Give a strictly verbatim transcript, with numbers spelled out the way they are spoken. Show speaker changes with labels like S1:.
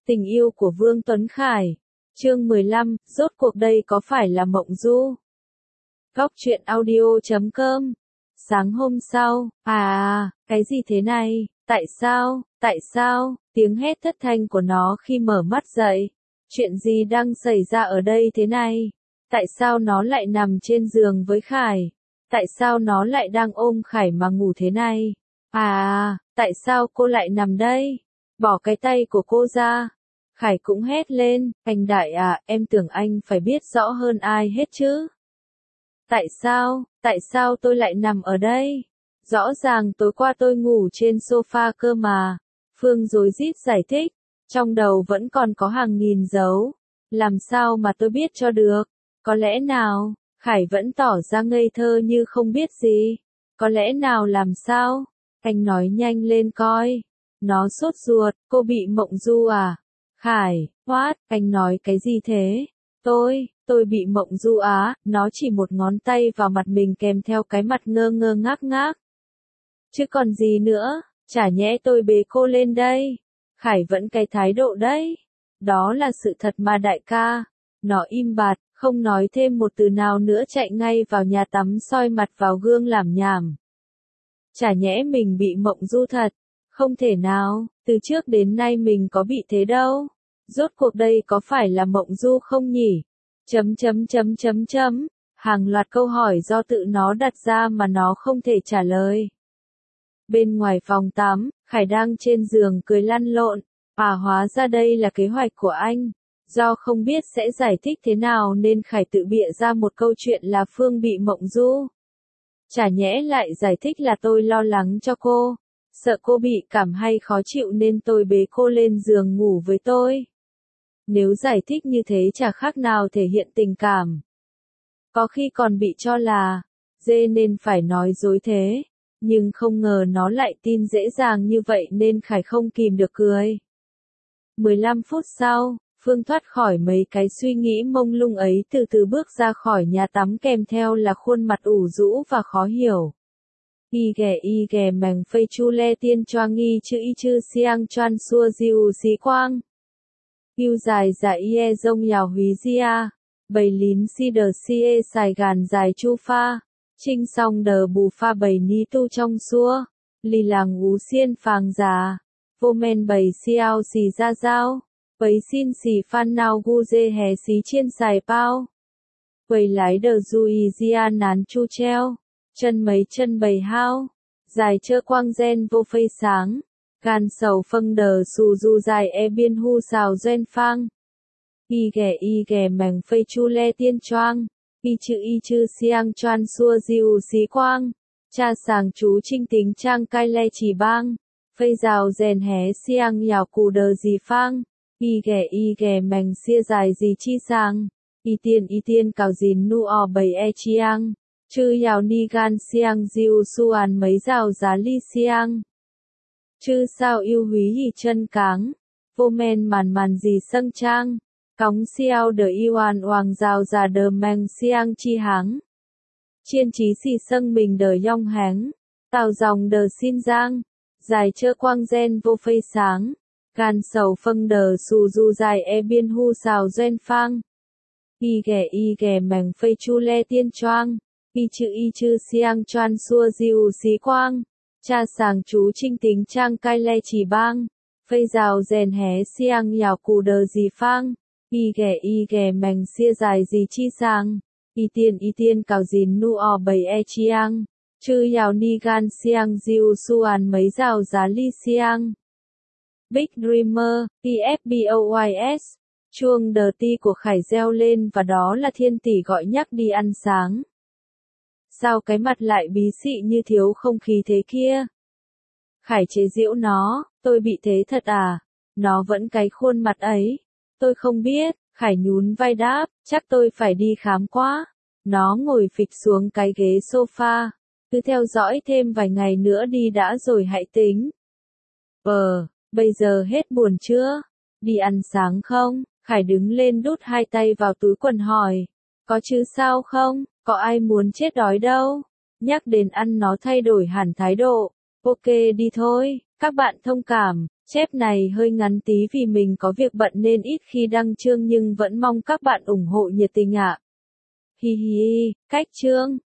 S1: Tình yêu của Vương Tuấn Khải. Chương mười lăm, rốt cuộc đây có phải là mộng du? Góc truyện audio chấm com. Sáng hôm sau, à, cái gì thế này? Tại sao? Tại sao? Tiếng hét thất thanh của nó khi mở mắt dậy. Chuyện gì đang xảy ra ở đây thế này? Tại sao nó lại nằm trên giường với Khải? Tại sao nó lại đang ôm Khải mà ngủ thế này? À, tại sao cô lại nằm đây? Bỏ cái tay của cô ra. Khải cũng hét lên, anh Đại à, em tưởng anh phải biết rõ hơn ai hết chứ. Tại sao, tại sao tôi lại nằm ở đây? Rõ ràng tối qua tôi ngủ trên sofa cơ mà. Phương rối rít giải thích, trong đầu vẫn còn có hàng nghìn dấu. Làm sao mà tôi biết cho được? Có lẽ nào, Khải vẫn tỏ ra ngây thơ như không biết gì. Có lẽ nào làm sao? Anh nói nhanh lên coi. Nó sốt ruột, cô bị mộng du à? Khải, what, anh nói cái gì thế? Tôi, tôi bị mộng du á, nó chỉ một ngón tay vào mặt mình kèm theo cái mặt ngơ ngơ ngác ngác. Chứ còn gì nữa, chả nhẽ tôi bế cô lên đây. Khải vẫn cái thái độ đấy. Đó là sự thật mà đại ca. Nó im bặt, không nói thêm một từ nào nữa chạy ngay vào nhà tắm soi mặt vào gương làm nhảm. Chả nhẽ mình bị mộng du thật. Không thể nào, từ trước đến nay mình có bị thế đâu. Rốt cuộc đây có phải là mộng du không nhỉ? Chấm chấm chấm chấm chấm. Hàng loạt câu hỏi do tự nó đặt ra mà nó không thể trả lời. Bên ngoài phòng tắm, Khải đang trên giường cười lăn lộn. À, hóa ra đây là kế hoạch của anh. Do không biết sẽ giải thích thế nào nên Khải tự bịa ra một câu chuyện là Phương bị mộng du. Chả nhẽ lại giải thích là tôi lo lắng cho cô. Sợ cô bị cảm hay khó chịu nên tôi bế cô lên giường ngủ với tôi. Nếu giải thích như thế chả khác nào thể hiện tình cảm. Có khi còn bị cho là dê nên phải nói dối thế. Nhưng không ngờ nó lại tin dễ dàng như vậy nên Khải không kìm được cười. mười lăm phút sau, Phương thoát khỏi mấy cái suy nghĩ mông lung ấy từ từ bước ra khỏi nhà tắm kèm theo là khuôn mặt ủ rũ và khó hiểu. Y ghẻ y ghẻ màng phây chu le tiên choa nghi chữ y chư siang choan xua diu xí quang. Yêu dài dài y dông yào húy dia. Bầy lín si đờ si e sài gàn dài chu pha. Trinh song đờ bù pha bầy ni tu trong xua. Lì làng ú xiên phàng già. Vô men bầy siao xì ra giao. Bấy xin xì phan nào gu dê hè xí chiên xài bao. Bầy lái đờ du y dia nán chu treo. Chân mấy chân bầy hao. Dài chơ quang gen vô phây sáng. Gan sầu phân đờ xù du dài e biên hu xào doen phang. Y ghẻ y ghẻ màng phây chu le tiên choang. Y chữ y chư siang choan xua diu xí quang. Cha sàng chú trinh tính trang cai le chỉ bang. Phây rào rèn hé siang yào cù đờ gì phang. Y ghẻ y ghẻ màng xia dài gì chi sang. Y tiên y tiên cào dìn nu o bầy e chiang. Chư yào ni gan siang diu suan mấy rào giá ly siang. Chư sao yêu húy hì chân cáng. Vô men màn màn gì sâng trang. Cóng siao đờ iwan hoàng rào già đờ mang siang chi háng. Chiên trí xì sâng mình đờ yong háng. Tào dòng đờ xin giang. Dài chơ quang gen vô phây sáng. Gan sầu phân đờ xù du dài e biên hu xào doen phang. Y ghẻ y ghẻ màng phây chu le tiên choang. Y chữ y chư siang choan xua diu xí quang. Cha sàng chú trinh tính trang cai le chỉ bang. Phây rào rèn hé siang yào cù đờ gì phang. Y ghẻ y ghẻ màng xia dài gì chi sang. Y tiên y tiên cào dìn nu o bầy e chiang. Chư yào ni gan siang diu suan mấy rào giá ly siang. Big Dreamer, T F B O Y S. Chuông đờ ti của Khải reo lên và đó là Thiên Tỷ gọi nhắc đi ăn sáng. Sao cái mặt lại bí xị như thiếu không khí thế kia? Khải chế giễu nó, tôi bị thế thật à? Nó vẫn cái khuôn mặt ấy. Tôi không biết, Khải nhún vai đáp, chắc tôi phải đi khám quá. Nó ngồi phịch xuống cái ghế sofa. Cứ theo dõi thêm vài ngày nữa đi đã rồi hãy tính. Ờ, bây giờ hết buồn chưa? Đi ăn sáng không? Khải đứng lên đút hai tay vào túi quần hỏi. Có chứ sao không? Có ai muốn chết đói đâu. Nhắc đến ăn nó thay đổi hẳn thái độ. Ok đi thôi, các bạn thông cảm. Chép này hơi ngắn tí vì mình có việc bận nên ít khi đăng chương nhưng vẫn mong các bạn ủng hộ nhiệt tình ạ. Hi hi, cách chương.